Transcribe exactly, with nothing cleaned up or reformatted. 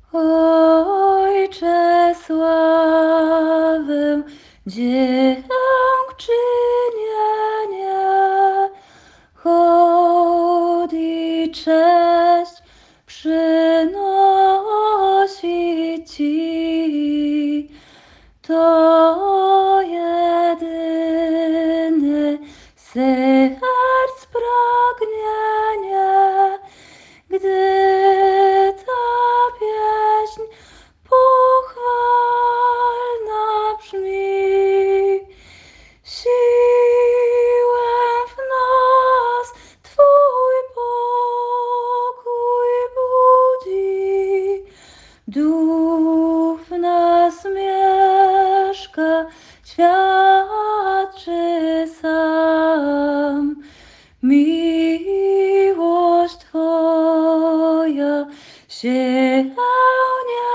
Ojcze, sławę dziękczynienie, hołd i cześć przynosi Ci. To jedyny serc pragnienie, gdy ta pieśń pochwalna brzmi. Siłę w nas Twój pokój budzi, Duch w nas mieszka, świadczy sam. Miłość Twoja się